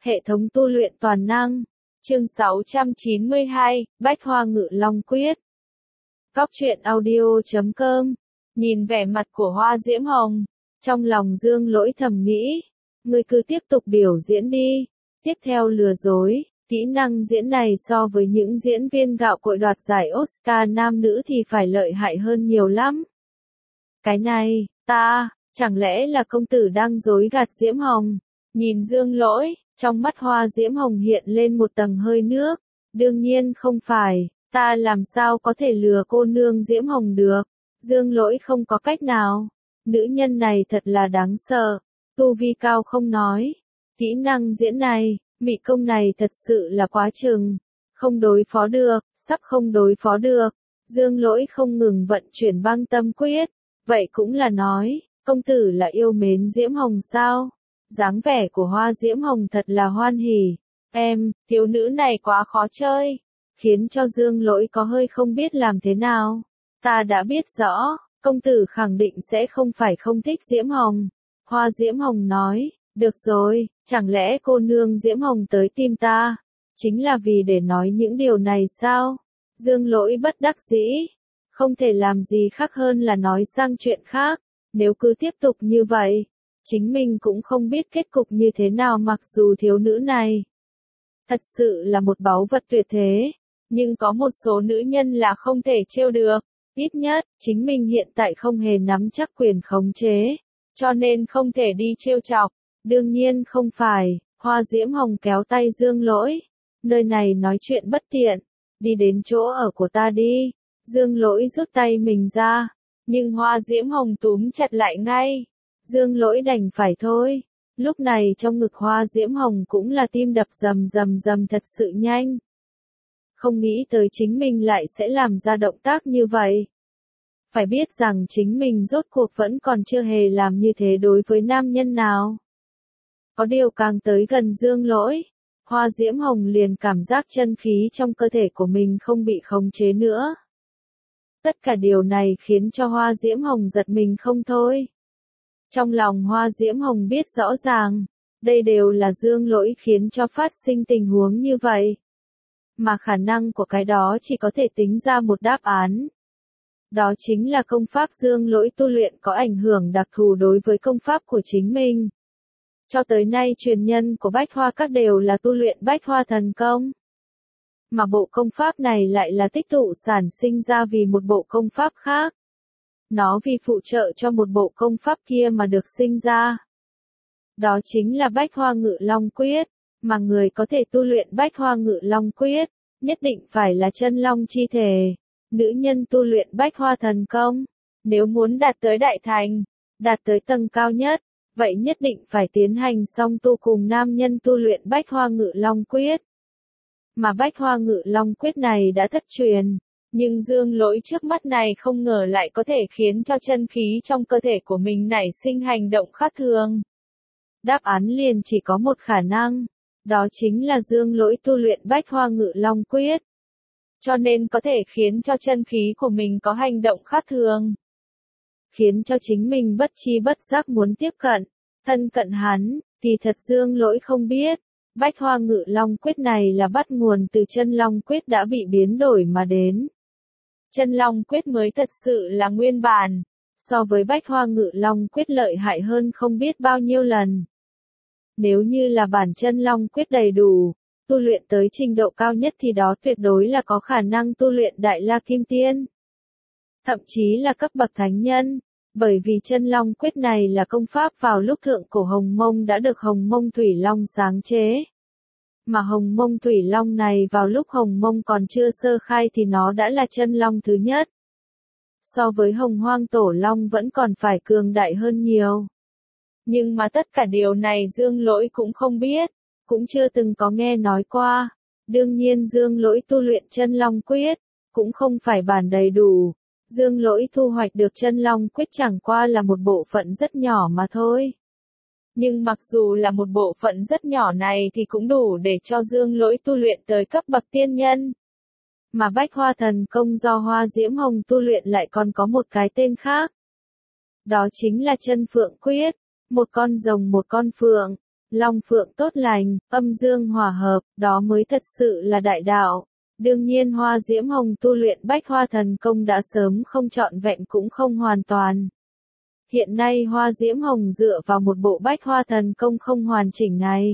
Hệ thống tu luyện toàn năng. Chương 692, Bách Hoa Ngự Long Quyết. Góc truyện audio.com. Nhìn vẻ mặt của Hoa Diễm Hồng, trong lòng Dương Lỗi thầm nghĩ, ngươi cứ tiếp tục biểu diễn đi. Tiếp theo lừa dối, kỹ năng diễn này so với những diễn viên gạo cội đoạt giải Oscar nam nữ thì phải lợi hại hơn nhiều lắm. Cái này, chẳng lẽ là công tử đang dối gạt Diễm Hồng? Nhìn Dương Lỗi, trong mắt Hoa Diễm Hồng hiện lên một tầng hơi nước. Đương nhiên không phải, ta làm sao có thể lừa cô nương Diễm Hồng được? Dương Lỗi không có cách nào. Nữ nhân này thật là đáng sợ. Tu vi cao không nói. Kỹ năng diễn này, mị công này thật sự là quá chừng. Không đối phó được, sắp không đối phó được. Dương Lỗi không ngừng vận chuyển băng tâm quyết. Vậy cũng là nói, công tử là yêu mến Diễm Hồng sao? Dáng vẻ của Hoa Diễm Hồng thật là hoan hỉ. Thiếu nữ này quá khó chơi, khiến cho Dương Lỗi có hơi không biết làm thế nào. Ta đã biết rõ, công tử khẳng định sẽ không phải không thích Diễm Hồng. Hoa Diễm Hồng nói, được rồi, chẳng lẽ cô nương Diễm Hồng tới tìm ta, chính là vì để nói những điều này sao? Dương Lỗi bất đắc dĩ, không thể làm gì khác hơn là nói sang chuyện khác. Nếu cứ tiếp tục như vậy, chính mình cũng không biết kết cục như thế nào. Mặc dù thiếu nữ này thật sự là một báu vật tuyệt thế, nhưng có một số nữ nhân là không thể trêu được. Ít nhất, chính mình hiện tại không hề nắm chắc quyền khống chế, cho nên không thể đi trêu chọc. Đương nhiên không phải, Hoa Diễm Hồng kéo tay Dương Lỗi. Nơi này nói chuyện bất tiện, đi đến chỗ ở của ta đi. Dương Lỗi rút tay mình ra, nhưng Hoa Diễm Hồng túm chặt lại ngay. Dương Lỗi đành phải thôi. Lúc này trong ngực Hoa Diễm Hồng cũng là tim đập rầm rầm rầm thật sự nhanh. Không nghĩ tới chính mình lại sẽ làm ra động tác như vậy. Phải biết rằng chính mình rốt cuộc vẫn còn chưa hề làm như thế đối với nam nhân nào. Có điều càng tới gần Dương Lỗi, Hoa Diễm Hồng liền cảm giác chân khí trong cơ thể của mình không bị khống chế nữa. Tất cả điều này khiến cho Hoa Diễm Hồng giật mình không thôi. Trong lòng Hoa Diễm Hồng biết rõ ràng, đây đều là Dương Lỗi khiến cho phát sinh tình huống như vậy. Mà khả năng của cái đó chỉ có thể tính ra một đáp án. Đó chính là công pháp Dương Lỗi tu luyện có ảnh hưởng đặc thù đối với công pháp của chính mình. Cho tới nay truyền nhân của Bách Hoa Các đều là tu luyện Bách Hoa Thần Công. Mà bộ công pháp này lại là tích tụ sản sinh ra vì một bộ công pháp khác. Nó vì phụ trợ cho một bộ công pháp kia mà được sinh ra. Đó chính là Bách Hoa Ngự Long Quyết. Mà người có thể tu luyện Bách Hoa Ngự Long Quyết, nhất định phải là chân long chi thể. Nữ nhân tu luyện Bách Hoa Thần Công, nếu muốn đạt tới đại thành, đạt tới tầng cao nhất, vậy nhất định phải tiến hành song tu cùng nam nhân tu luyện Bách Hoa Ngự Long Quyết. Mà Bách Hoa Ngự Long Quyết này đã thất truyền, nhưng Dương Lỗi trước mắt này không ngờ lại có thể khiến cho chân khí trong cơ thể của mình nảy sinh hành động khác thường. Đáp án liền chỉ có một khả năng, đó chính là Dương Lỗi tu luyện Bách Hoa Ngự Long Quyết. Cho nên có thể khiến cho chân khí của mình có hành động khác thường. Khiến cho chính mình bất chi bất giác muốn tiếp cận, thân cận hắn, thì thật Dương Lỗi không biết. Bách Hoa Ngự Long Quyết này là bắt nguồn từ Chân Long Quyết đã bị biến đổi mà đến. Chân Long Quyết mới thật sự là nguyên bản, so với Bách Hoa Ngự Long Quyết lợi hại hơn không biết bao nhiêu lần. Nếu như là bản Chân Long Quyết đầy đủ, tu luyện tới trình độ cao nhất thì đó tuyệt đối là có khả năng tu luyện Đại La Kim Tiên. Thậm chí là cấp bậc thánh nhân, bởi vì Chân Long Quyết này là công pháp vào lúc thượng cổ Hồng Mông đã được Hồng Mông Thủy Long sáng chế. Mà Hồng Mông Thủy Long này vào lúc Hồng Mông còn chưa sơ khai thì nó đã là chân long thứ nhất. So với Hồng Hoang Tổ Long vẫn còn phải cường đại hơn nhiều. Nhưng mà tất cả điều này Dương Lỗi cũng không biết, cũng chưa từng có nghe nói qua. Đương nhiên Dương Lỗi tu luyện Chân Long Quyết, cũng không phải bản đầy đủ. Dương Lỗi thu hoạch được Chân Long Quyết chẳng qua là một bộ phận rất nhỏ mà thôi. Nhưng mặc dù là một bộ phận rất nhỏ này thì cũng đủ để cho Dương Lỗi tu luyện tới cấp bậc tiên nhân. Mà Bách Hoa Thần Công do Hoa Diễm Hồng tu luyện lại còn có một cái tên khác. Đó chính là Chân Phượng Quyết, một con rồng một con phượng. long phượng tốt lành, âm dương hòa hợp, đó mới thật sự là đại đạo. Đương nhiên Hoa Diễm Hồng tu luyện Bách Hoa Thần Công đã sớm không trọn vẹn cũng không hoàn toàn. Hiện nay Hoa Diễm Hồng dựa vào một bộ Bách Hoa Thần Công không hoàn chỉnh này,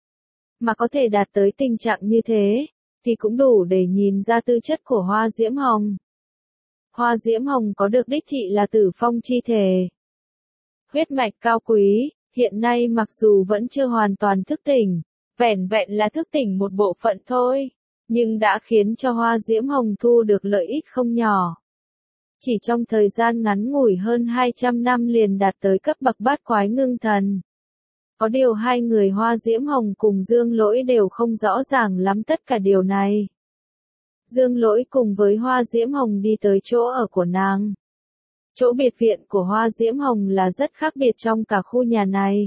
mà có thể đạt tới tình trạng như thế, thì cũng đủ để nhìn ra tư chất của Hoa Diễm Hồng. Hoa Diễm Hồng có được đích thị là Tử Phong chi thể. Huyết mạch cao quý, hiện nay mặc dù vẫn chưa hoàn toàn thức tỉnh, vẻn vẹn là thức tỉnh một bộ phận thôi, nhưng đã khiến cho Hoa Diễm Hồng thu được lợi ích không nhỏ. Chỉ trong thời gian ngắn ngủi hơn 200 năm liền đạt tới cấp bậc bát quái ngưng thần. Có điều hai người Hoa Diễm Hồng cùng Dương Lỗi đều không rõ ràng lắm tất cả điều này. Dương Lỗi cùng với Hoa Diễm Hồng đi tới chỗ ở của nàng. Chỗ biệt viện của Hoa Diễm Hồng là rất khác biệt trong cả khu nhà này.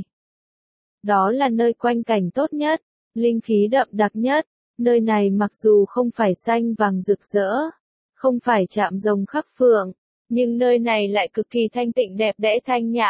Đó là nơi quanh cảnh tốt nhất, linh khí đậm đặc nhất. Nơi này mặc dù không phải xanh vàng rực rỡ, không phải chạm rồng khắc phượng, nhưng nơi này lại cực kỳ thanh tịnh đẹp đẽ thanh nhã.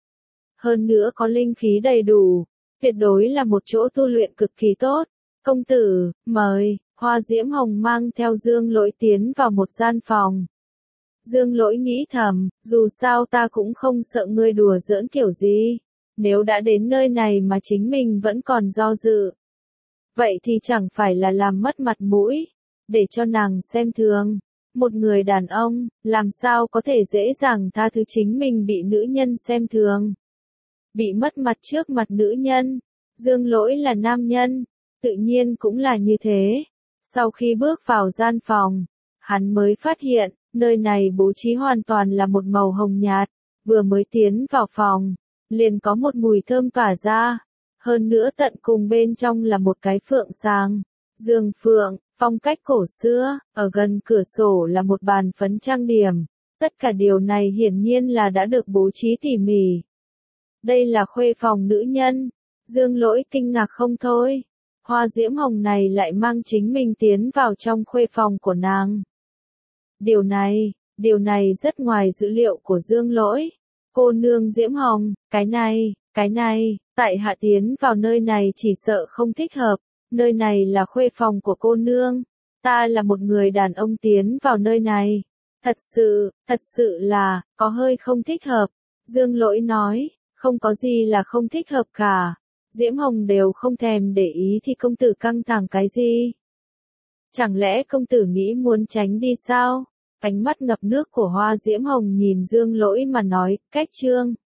Hơn nữa có linh khí đầy đủ, tuyệt đối là một chỗ tu luyện cực kỳ tốt. Công tử, mời. Hoa Diễm Hồng mang theo Dương Lỗi tiến vào một gian phòng. Dương Lỗi nghĩ thầm, dù sao ta cũng không sợ ngươi đùa giỡn kiểu gì. Nếu đã đến nơi này mà chính mình vẫn còn do dự, vậy thì chẳng phải là làm mất mặt mũi, để cho nàng xem thường. Một người đàn ông, làm sao có thể dễ dàng tha thứ chính mình bị nữ nhân xem thường. Bị mất mặt trước mặt nữ nhân. Dương Lỗi là nam nhân, tự nhiên cũng là như thế. Sau khi bước vào gian phòng, hắn mới phát hiện, nơi này bố trí hoàn toàn là một màu hồng nhạt. Vừa mới tiến vào phòng, liền có một mùi thơm tỏa ra. Hơn nữa tận cùng bên trong là một cái phượng sàng, giường phượng, phong cách cổ xưa, ở gần cửa sổ là một bàn phấn trang điểm. Tất cả điều này hiển nhiên là đã được bố trí tỉ mỉ. Đây là khuê phòng nữ nhân. Dương Lỗi kinh ngạc không thôi. Hoa Diễm Hồng này lại mang chính mình tiến vào trong khuê phòng của nàng. Điều này rất ngoài dữ liệu của Dương Lỗi. Cô nương Diễm Hồng, cái này, tại hạ tiến vào nơi này chỉ sợ không thích hợp. Nơi này là khuê phòng của cô nương. Ta là một người đàn ông tiến vào nơi này. Thật sự là, có hơi không thích hợp. Dương Lỗi nói, không có gì là không thích hợp cả. Diễm Hồng đều không thèm để ý thì công tử căng thẳng cái gì? Chẳng lẽ công tử nghĩ muốn tránh đi sao? Ánh mắt ngập nước của Hoa Diễm Hồng nhìn Dương Lỗi mà nói, cách chương.